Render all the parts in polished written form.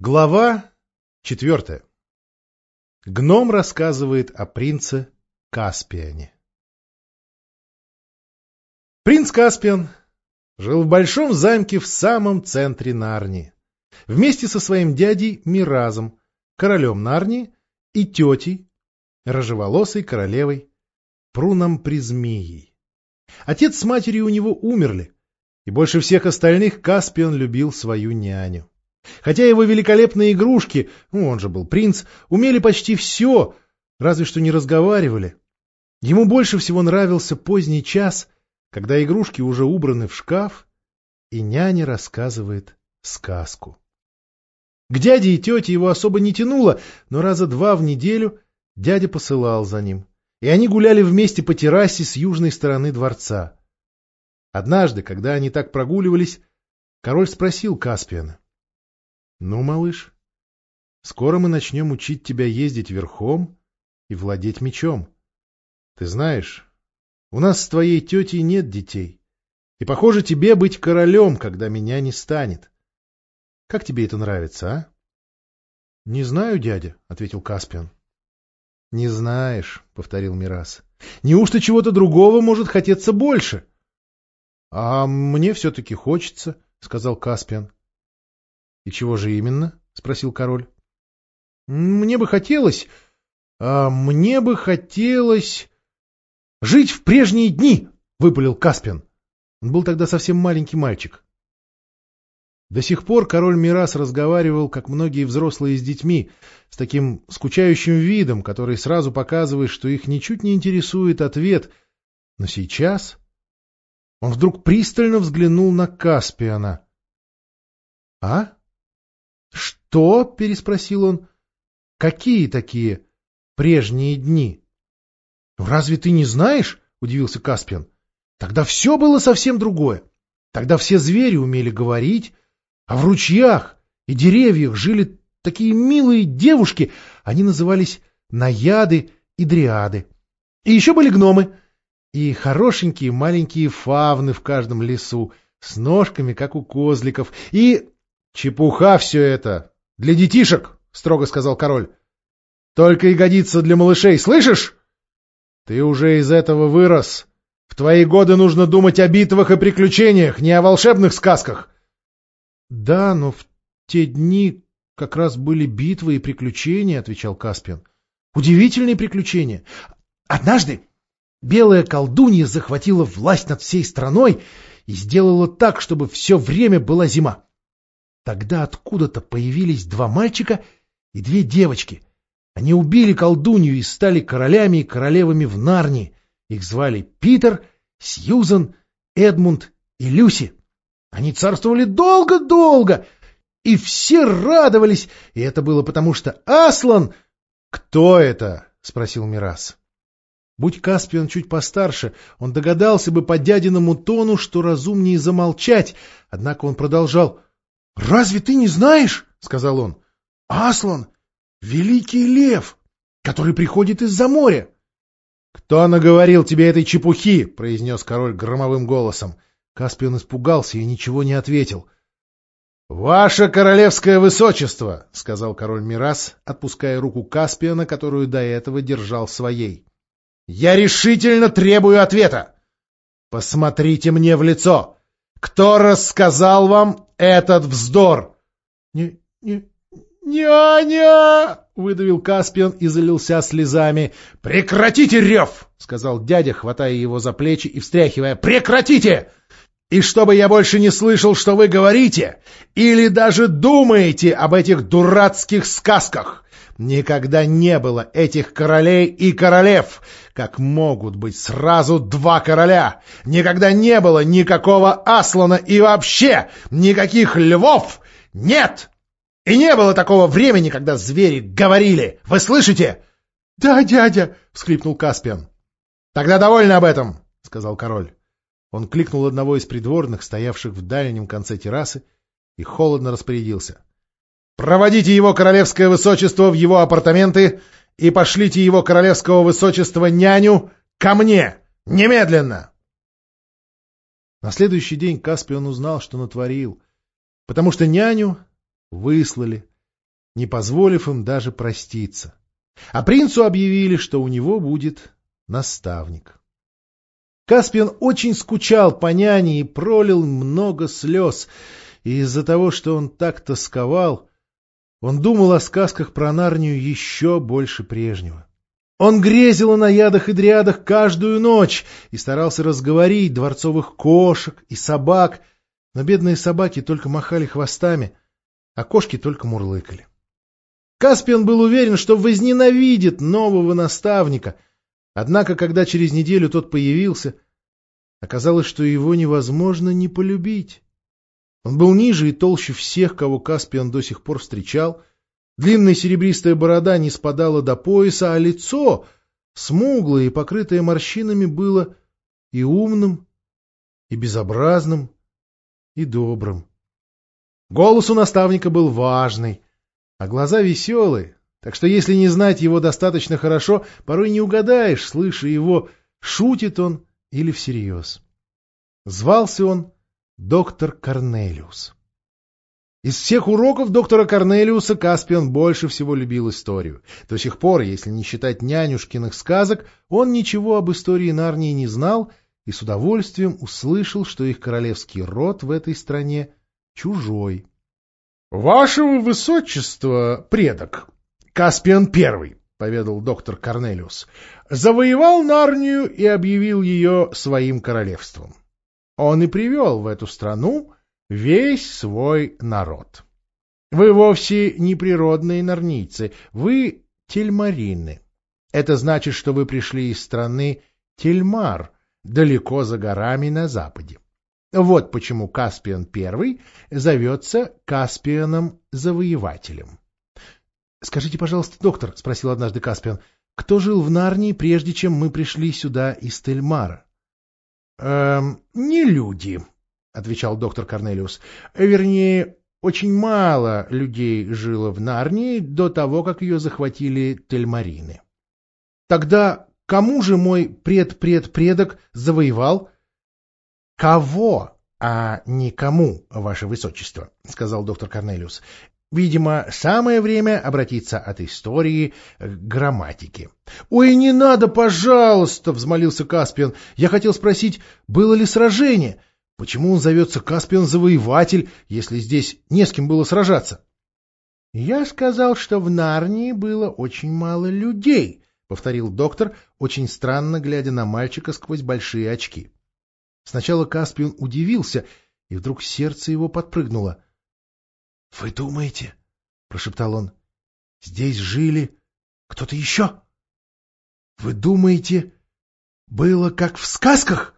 Глава 4. Гном рассказывает о принце Каспиане. Принц Каспиан жил в большом замке в самом центре Нарнии, вместе со своим дядей Миразом, королем Нарнии, и тетей, рыжеволосой королевой Пруном-Призмией. Отец с матерью у него умерли, и больше всех остальных Каспиан любил свою няню. Хотя его великолепные игрушки, он же был принц, умели почти все, разве что не разговаривали. Ему больше всего нравился поздний час, когда игрушки уже убраны в шкаф, и няня рассказывает сказку. К дяде и тете его особо не тянуло, но раза два в неделю дядя посылал за ним, и они гуляли вместе по террасе с южной стороны дворца. Однажды, когда они так прогуливались, король спросил Каспиана: «Ну, малыш, скоро мы начнем учить тебя ездить верхом и владеть мечом. Ты знаешь, у нас с твоей тетей нет детей, и, похоже, тебе быть королем, когда меня не станет. Как тебе это нравится, а?» — Не знаю, дядя, — ответил Каспиан. — Не знаешь, — повторил Мирас. — Неужто чего-то другого может хотеться больше? — А мне все-таки хочется, — сказал Каспиан. — И чего же именно? — спросил король. — Мне бы хотелось жить в прежние дни, — выпалил Каспиан. Он был тогда совсем маленький мальчик. До сих пор король Мирас разговаривал, как многие взрослые, с детьми, с таким скучающим видом, который сразу показывает, что их ничуть не интересует ответ. Но сейчас он вдруг пристально взглянул на Каспиана. — А? — Что? — переспросил он. — Какие такие прежние дни? — Разве ты не знаешь? — удивился Каспиан. — Тогда все было совсем другое. Тогда все звери умели говорить, а в ручьях и деревьях жили такие милые девушки, они назывались наяды и дриады. И еще были гномы, и хорошенькие маленькие фавны в каждом лесу, с ножками, как у козликов, и... — Чепуха все это! Для детишек! — строго сказал король. — Только и годится для малышей, слышишь? Ты уже из этого вырос. В твои годы нужно думать о битвах и приключениях, не о волшебных сказках. — Да, но в те дни как раз были битвы и приключения, — отвечал Каспиан. — Удивительные приключения. Однажды белая колдунья захватила власть над всей страной и сделала так, чтобы все время была зима. Тогда откуда-то появились два мальчика и две девочки. Они убили колдунью и стали королями и королевами в Нарнии. Их звали Питер, Сьюзан, Эдмунд и Люси. Они царствовали долго-долго, и все радовались, и это было потому, что Аслан... — Кто это? — спросил Мирас. Будь Каспиан чуть постарше, он догадался бы по дядиному тону, что разумнее замолчать, однако он продолжал. — Разве ты не знаешь? — сказал он. — Аслан — великий лев, который приходит из-за моря. — Кто наговорил тебе этой чепухи? — произнес король громовым голосом. Каспиан испугался и ничего не ответил. — Ваше королевское высочество, — сказал король Мирас, отпуская руку Каспиана, которую до этого держал своей. — Я решительно требую ответа. Посмотрите мне в лицо. Кто рассказал вам этот вздор? — Няня! — выдавил Каспиан и залился слезами. — Прекратите рев! — сказал дядя, хватая его за плечи и встряхивая. — Прекратите! И чтобы я больше не слышал, что вы говорите, или даже думаете об этих дурацких сказках. Никогда не было этих королей и королев, как могут быть сразу два короля. Никогда не было никакого Аслана и вообще никаких львов. Нет! И не было такого времени, когда звери говорили. Вы слышите? — Да, дядя! — всхлипнул Каспиан. — Тогда довольно об этом, — сказал король. Он кликнул одного из придворных, стоявших в дальнем конце террасы, и холодно распорядился. — Проводите его королевское высочество в его апартаменты и пошлите его королевского высочества няню ко мне! Немедленно! На следующий день Каспиан узнал, что натворил, потому что няню выслали, не позволив им даже проститься. А принцу объявили, что у него будет наставник. Каспиан очень скучал по няне и пролил много слез, и из-за того, что он так тосковал, он думал о сказках про Нарнию еще больше прежнего. Он грезил о наядах и дриадах каждую ночь и старался разговорить дворцовых кошек и собак, но бедные собаки только махали хвостами, а кошки только мурлыкали. Каспиан был уверен, что возненавидит нового наставника, однако, когда через неделю тот появился, оказалось, что его невозможно не полюбить. Он был ниже и толще всех, кого Каспиан до сих пор встречал. Длинная серебристая борода не спадала до пояса, а лицо, смуглое и покрытое морщинами, было и умным, и безобразным, и добрым. Голос у наставника был важный, а глаза веселые, так что если не знать его достаточно хорошо, порой не угадаешь, слыша его, шутит он или всерьез. Звался он доктор Корнелиус. Из всех уроков доктора Корнелиуса Каспиан больше всего любил историю. До сих пор, если не считать нянюшкиных сказок, он ничего об истории Нарнии не знал и с удовольствием услышал, что их королевский род в этой стране чужой. — Вашего высочества, предок, Каспиан I, — поведал доктор Корнелиус, — завоевал Нарнию и объявил ее своим королевством. Он и привел в эту страну весь свой народ. Вы вовсе не природные нарнийцы, вы тельмарины. Это значит, что вы пришли из страны Тельмар, далеко за горами на западе. Вот почему Каспиан I зовется Каспианом-завоевателем. — Скажите, пожалуйста, доктор, — спросил однажды Каспиан, — кто жил в Нарнии, прежде чем мы пришли сюда из Тельмара? — Не люди, — отвечал доктор Корнелиус. — Вернее, очень мало людей жило в Нарнии до того, как ее захватили тельмарины. — Тогда кому же мой предок завоевал? — Кого, а не кому, ваше высочество, — сказал доктор Корнелиус. — Видимо, самое время обратиться от истории к грамматике. — Ой, не надо, пожалуйста, — взмолился Каспиан. — Я хотел спросить, было ли сражение? Почему он зовется Каспиан-завоеватель, если здесь не с кем было сражаться? — Я сказал, что в Нарнии было очень мало людей, — повторил доктор, очень странно глядя на мальчика сквозь большие очки. Сначала Каспиан удивился, и вдруг сердце его подпрыгнуло. — Вы думаете, — прошептал он, — здесь жили кто-то еще? Вы думаете, было как в сказках?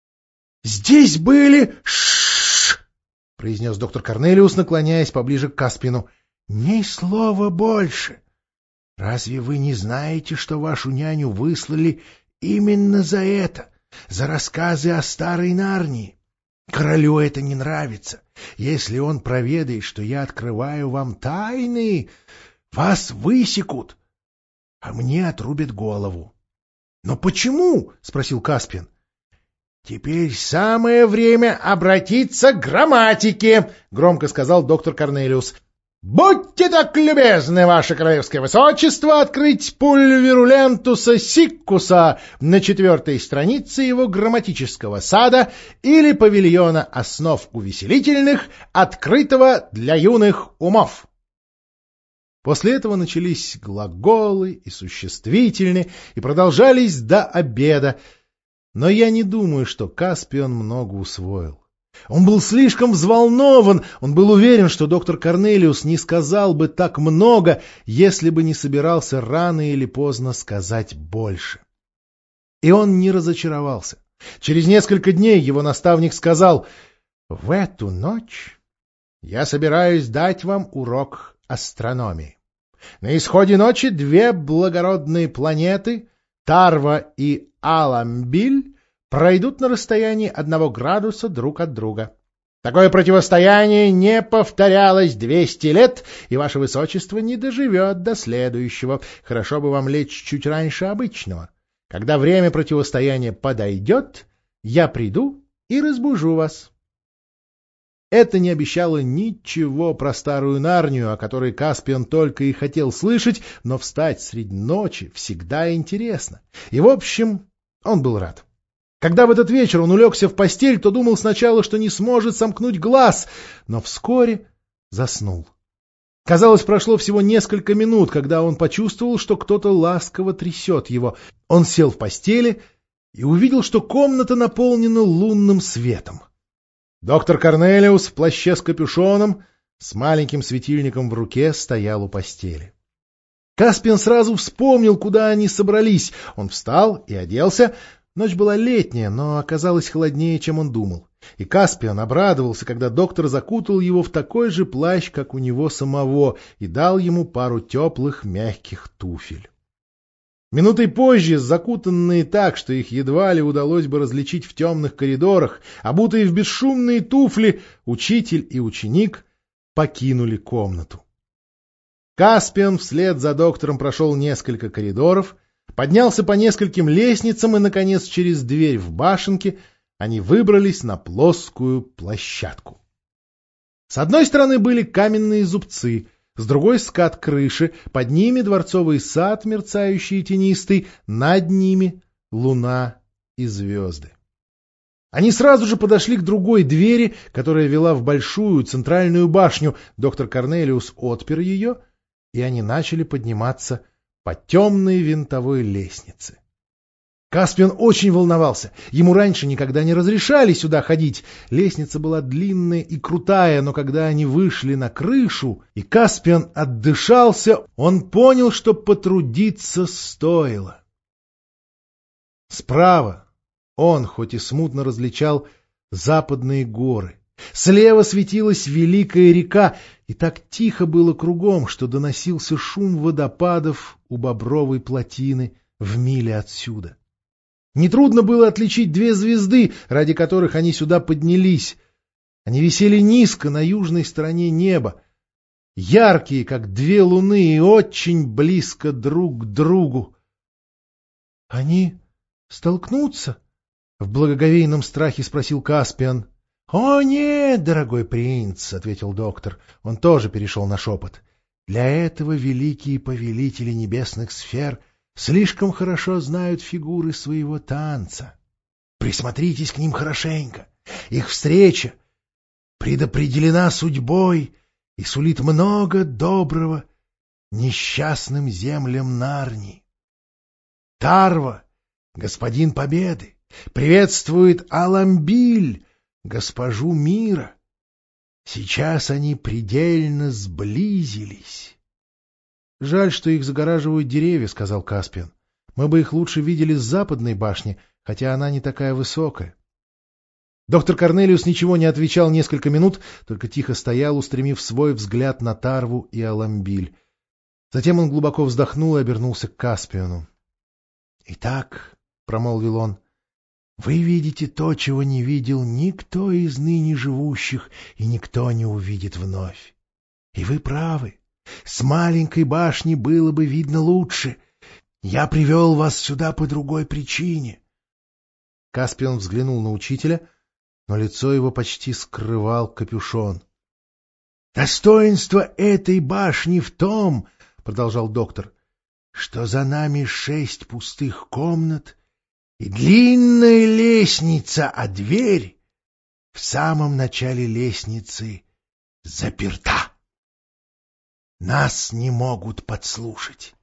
Здесь были... Ш-ш-ш! — произнес доктор Корнелиус, наклоняясь поближе к Каспиану. — Ни слова больше. Разве вы не знаете, что вашу няню выслали именно за это, за рассказы о старой Нарнии? Королю это не нравится. Если он проведает, что я открываю вам тайны, вас высекут, а мне отрубят голову. — Но почему? — спросил Каспиан. — Теперь самое время обратиться к грамматике, — громко сказал доктор Корнелиус. — Будьте так любезны, ваше королевское высочество, открыть пульверулентуса сиккуса на 4-й странице его грамматического сада или павильона основ увеселительных, открытого для юных умов. После этого начались глаголы и существительные и продолжались до обеда, но я не думаю, что Каспиан много усвоил. Он был слишком взволнован, он был уверен, что доктор Корнелиус не сказал бы так много, если бы не собирался рано или поздно сказать больше. И он не разочаровался. Через несколько дней его наставник сказал: «В эту ночь я собираюсь дать вам урок астрономии. На исходе ночи 2 благородные планеты, Тарва и Аламбиль, пройдут на расстоянии 1 градуса друг от друга. Такое противостояние не повторялось 200 лет, и ваше высочество не доживет до следующего. Хорошо бы вам лечь чуть раньше обычного. Когда время противостояния подойдет, я приду и разбужу вас». Это не обещало ничего про старую Нарнию, о которой Каспиан только и хотел слышать, но встать среди ночи всегда интересно. И, в общем, он был рад. Когда в этот вечер он улегся в постель, то думал сначала, что не сможет сомкнуть глаз, но вскоре заснул. Казалось, прошло всего несколько минут, когда он почувствовал, что кто-то ласково трясет его. Он сел в постели и увидел, что комната наполнена лунным светом. Доктор Корнелиус в плаще с капюшоном, с маленьким светильником в руке, стоял у постели. Каспиан сразу вспомнил, куда они собрались. Он встал и оделся. Ночь была летняя, но оказалась холоднее, чем он думал. И Каспиан обрадовался, когда доктор закутал его в такой же плащ, как у него самого, и дал ему пару теплых мягких туфель. Минутой позже, закутанные так, что их едва ли удалось бы различить в темных коридорах, обутые в бесшумные туфли, учитель и ученик покинули комнату. Каспиан вслед за доктором прошел несколько коридоров, поднялся по нескольким лестницам и, наконец, через дверь в башенке они выбрались на плоскую площадку. С одной стороны были каменные зубцы, с другой — скат крыши, под ними дворцовый сад, мерцающий и тенистый, над ними луна и звезды. Они сразу же подошли к другой двери, которая вела в большую центральную башню. Доктор Корнелиус отпер ее, и они начали подниматься по темной винтовой лестнице. Каспиан очень волновался. Ему раньше никогда не разрешали сюда ходить. Лестница была длинная и крутая, но когда они вышли на крышу, и Каспиан отдышался, он понял, что потрудиться стоило. Справа он, хоть и смутно различал, западные горы. Слева светилась великая река, и так тихо было кругом, что доносился шум водопадов у Бобровой плотины в миле отсюда. Нетрудно было отличить две звезды, ради которых они сюда поднялись. Они висели низко на южной стороне неба, яркие, как две луны, и очень близко друг к другу. — Они столкнутся? — в благоговейном страхе спросил Каспиан. — О, нет, дорогой принц, — ответил доктор. Он тоже перешел на шепот. — Для этого великие повелители небесных сфер слишком хорошо знают фигуры своего танца. Присмотритесь к ним хорошенько. Их встреча предопределена судьбой и сулит много доброго несчастным землям Нарнии. Тарва, господин Победы, приветствует Аламбиль, госпожу мира. Сейчас они предельно сблизились. — Жаль, что их загораживают деревья, — сказал Каспиан. — Мы бы их лучше видели с западной башни, хотя она не такая высокая. Доктор Корнелиус ничего не отвечал несколько минут, только тихо стоял, устремив свой взгляд на Тарву и Аламбиль. Затем он глубоко вздохнул и обернулся к Каспиану. — Итак, — промолвил он, — вы видите то, чего не видел никто из ныне живущих, и никто не увидит вновь. И вы правы. С маленькой башни было бы видно лучше. Я привел вас сюда по другой причине. Каспиан взглянул на учителя, но лицо его почти скрывал капюшон. — Достоинство этой башни в том, — продолжал доктор, — что за нами 6 пустых комнат и длинная лестница, а дверь в самом начале лестницы заперта. Нас не могут подслушать.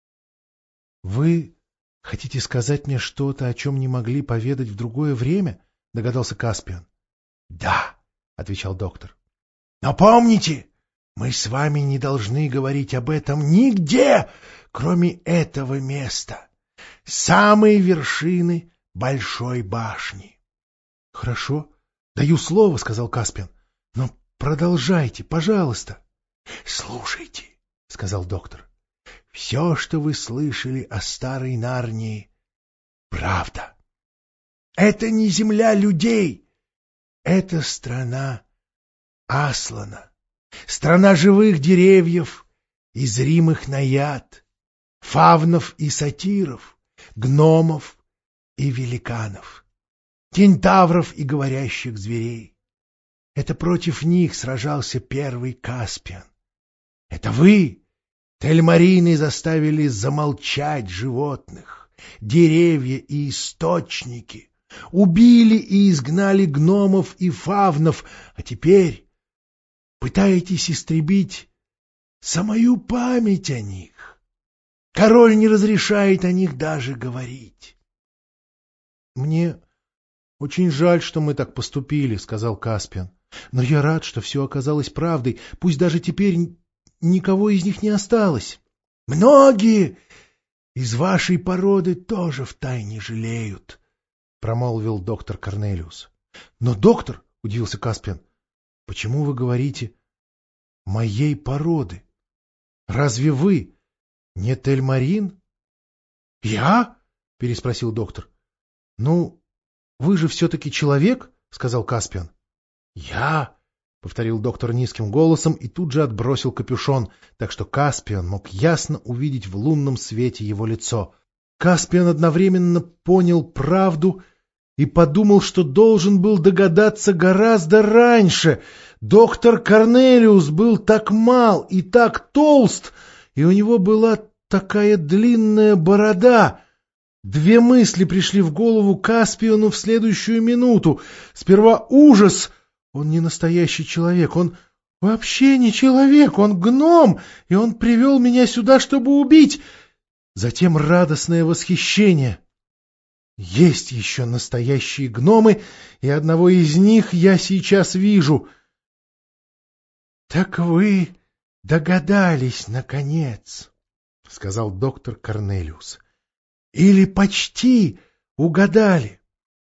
— Вы хотите сказать мне что-то, о чем не могли поведать в другое время? — догадался Каспиан. — Да, — отвечал доктор. — Но помните, мы с вами не должны говорить об этом нигде, кроме этого места, самой вершины большой башни. — Хорошо, даю слово, — сказал Каспиан. — Но продолжайте, пожалуйста. — Слушайте, — сказал доктор, — все, что вы слышали о старой Нарнии, правда. Это не земля людей, это страна Аслана, страна живых деревьев и зримых наяд, фавнов и сатиров, гномов и великанов, кентавров и говорящих зверей. Это против них сражался первый Каспиан. Это вы, Тельмарины, заставили замолчать животных, деревья и источники, убили и изгнали гномов и фавнов, а теперь пытаетесь истребить самую память о них. Король не разрешает о них даже говорить. — Мне очень жаль, что мы так поступили, — сказал Каспиан. — Но я рад, что все оказалось правдой, пусть даже теперь никого из них не осталось. — Многие из вашей породы тоже втайне жалеют, — промолвил доктор Корнелиус. — Но, доктор, — удивился Каспиан, — почему вы говорите «моей породы»? Разве вы не Тельмарин? — Я? — переспросил доктор. — Ну, вы же все-таки человек, — сказал Каспиан. — Я? — повторил доктор низким голосом и тут же отбросил капюшон, так что Каспиан мог ясно увидеть в лунном свете его лицо. Каспиан одновременно понял правду и подумал, что должен был догадаться гораздо раньше. Доктор Корнелиус был так мал и так толст, и у него была такая длинная борода. Две мысли пришли в голову Каспиану в следующую минуту. Сперва ужас. Он не настоящий человек, он вообще не человек, он гном, и он привел меня сюда, чтобы убить. Затем радостное восхищение. Есть еще настоящие гномы, и одного из них я сейчас вижу. — Так вы догадались, наконец, — сказал доктор Корнелиус. — Или почти угадали.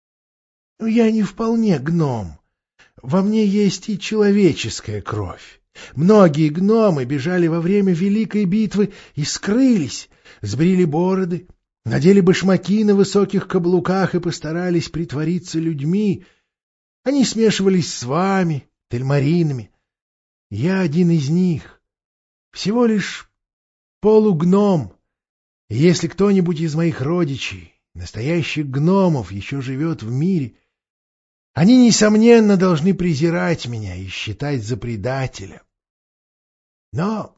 Я не вполне гном. Во мне есть и человеческая кровь. Многие гномы бежали во время Великой битвы и скрылись, сбрили бороды, надели башмаки на высоких каблуках и постарались притвориться людьми. Они смешивались с вами, Тельмаринами. Я один из них, всего лишь полугном. И если кто-нибудь из моих родичей, настоящих гномов, еще живет в мире, они, несомненно, должны презирать меня и считать за предателя. Но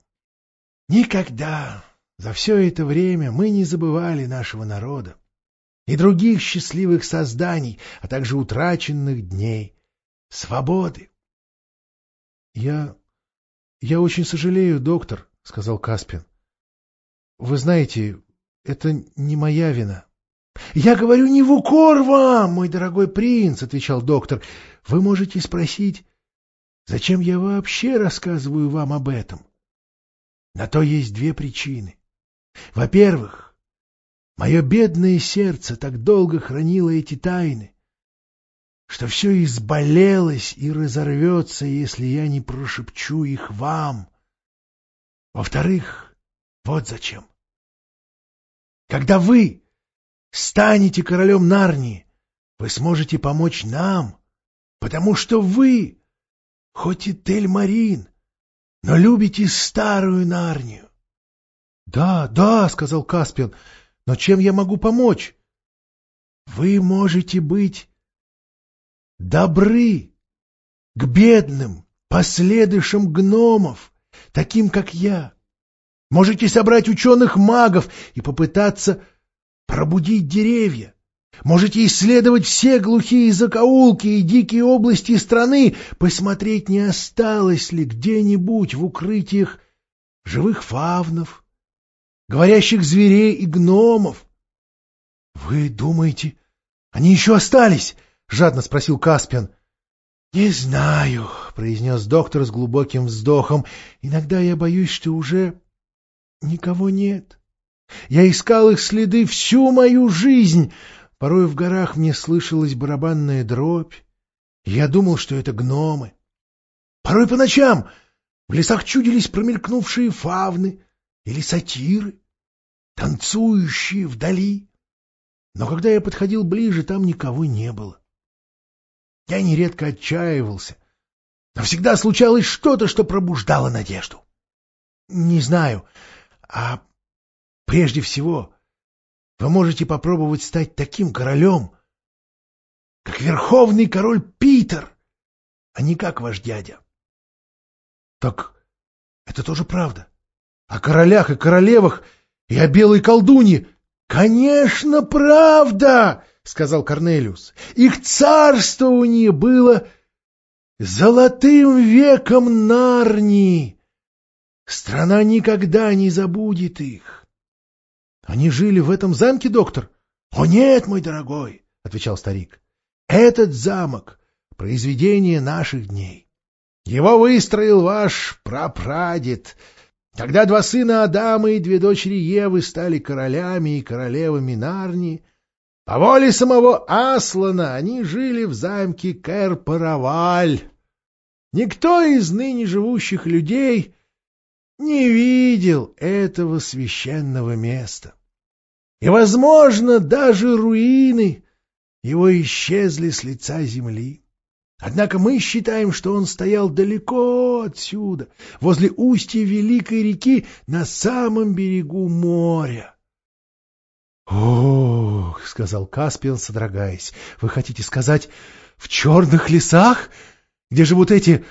никогда за все это время мы не забывали нашего народа и других счастливых созданий, а также утраченных дней свободы. — Я очень сожалею, доктор, — сказал Каспиан. — Вы знаете, это не моя вина. — Я говорю не в укор вам, мой дорогой принц, — отвечал доктор. — Вы можете спросить, зачем я вообще рассказываю вам об этом? На то есть две причины. Во-первых, мое бедное сердце так долго хранило эти тайны, что все изболелось и разорвется, если я не прошепчу их вам. Во-вторых, вот зачем. Когда вы станете королем Нарнии, вы сможете помочь нам, потому что вы, хоть и Тельмарин, но любите старую Нарнию. — Да, да, — сказал Каспиан, — но чем я могу помочь? — Вы можете быть добры к бедным последующим гномов, таким как я. Можете собрать ученых-магов и попытаться пробудить деревья. Можете исследовать все глухие закоулки и дикие области страны, посмотреть, не осталось ли где-нибудь в укрытиях живых фавнов, говорящих зверей и гномов. — Вы думаете, они еще остались? — жадно спросил Каспиан. — Не знаю, — произнес доктор с глубоким вздохом. — Иногда я боюсь, что уже никого нет. Я искал их следы всю мою жизнь. Порой в горах мне слышалась барабанная дробь. Я думал, что это гномы. Порой по ночам в лесах чудились промелькнувшие фавны или сатиры, танцующие вдали. Но когда я подходил ближе, там никого не было. Я нередко отчаивался, но всегда случалось что-то, что пробуждало надежду. Не знаю, а прежде всего вы можете попробовать стать таким королем, как верховный король Питер. а не как ваш дядя. — Так это тоже правда. О королях и королевах и о белой колдунье. — Конечно, правда, — сказал Корнелиус. — Их царствование было золотым веком Нарнии. Страна никогда не забудет их. — Они жили в этом замке, доктор? — О нет, мой дорогой, — отвечал старик. — Этот замок — произведение наших дней. Его выстроил ваш прапрадед, когда 2 сына Адама и 2 дочери Евы стали королями и королевами Нарнии. По воле самого Аслана они жили в замке Кэр-Параваль. Никто из ныне живущих людей не видел этого священного места. И, возможно, даже руины его исчезли с лица земли. Однако мы считаем, что он стоял далеко отсюда, возле устья великой реки, на самом берегу моря. — Ох, — сказал Каспиан, содрогаясь, — вы хотите сказать, в черных лесах, где живут эти,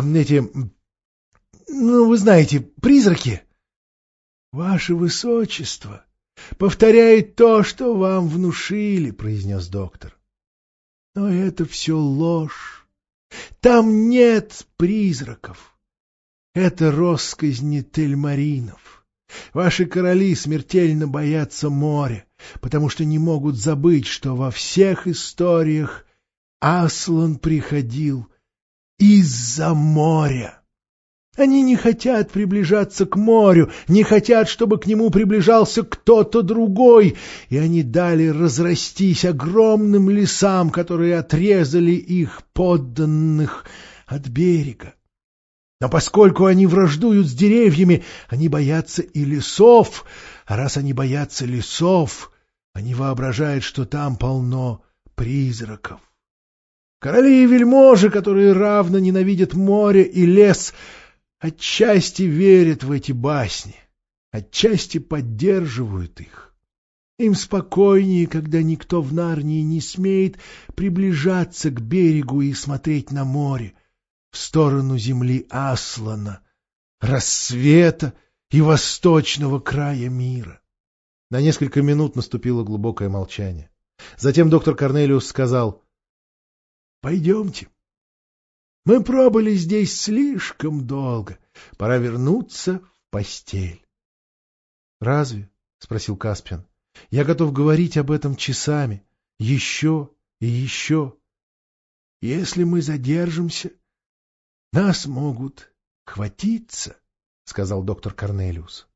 вы знаете, призраки? — Ваше Высочество повторяет то, что вам внушили, — произнес доктор. — Но это все ложь. Там нет призраков. Это россказни тельмаринов. Ваши короли смертельно боятся моря, потому что не могут забыть, что во всех историях Аслан приходил из-за моря. Они не хотят приближаться к морю, не хотят, чтобы к нему приближался кто-то другой, и они дали разрастись огромным лесам, которые отрезали их подданных от берега. Но поскольку они враждуют с деревьями, они боятся и лесов, а раз они боятся лесов, они воображают, что там полно призраков. Короли и вельможи, которые равно ненавидят море и лес, отчасти верят в эти басни, отчасти поддерживают их. Им спокойнее, когда никто в Нарнии не смеет приближаться к берегу и смотреть на море, в сторону земли Аслана, рассвета и восточного края мира. На несколько минут наступило глубокое молчание. Затем доктор Корнелиус сказал: — Пойдемте. Мы пробыли здесь слишком долго. Пора вернуться в постель. — Разве? — спросил Каспиан. — Я готов говорить об этом часами. Еще и еще. — Если мы задержимся, нас могут хватиться, — сказал доктор Корнелиус.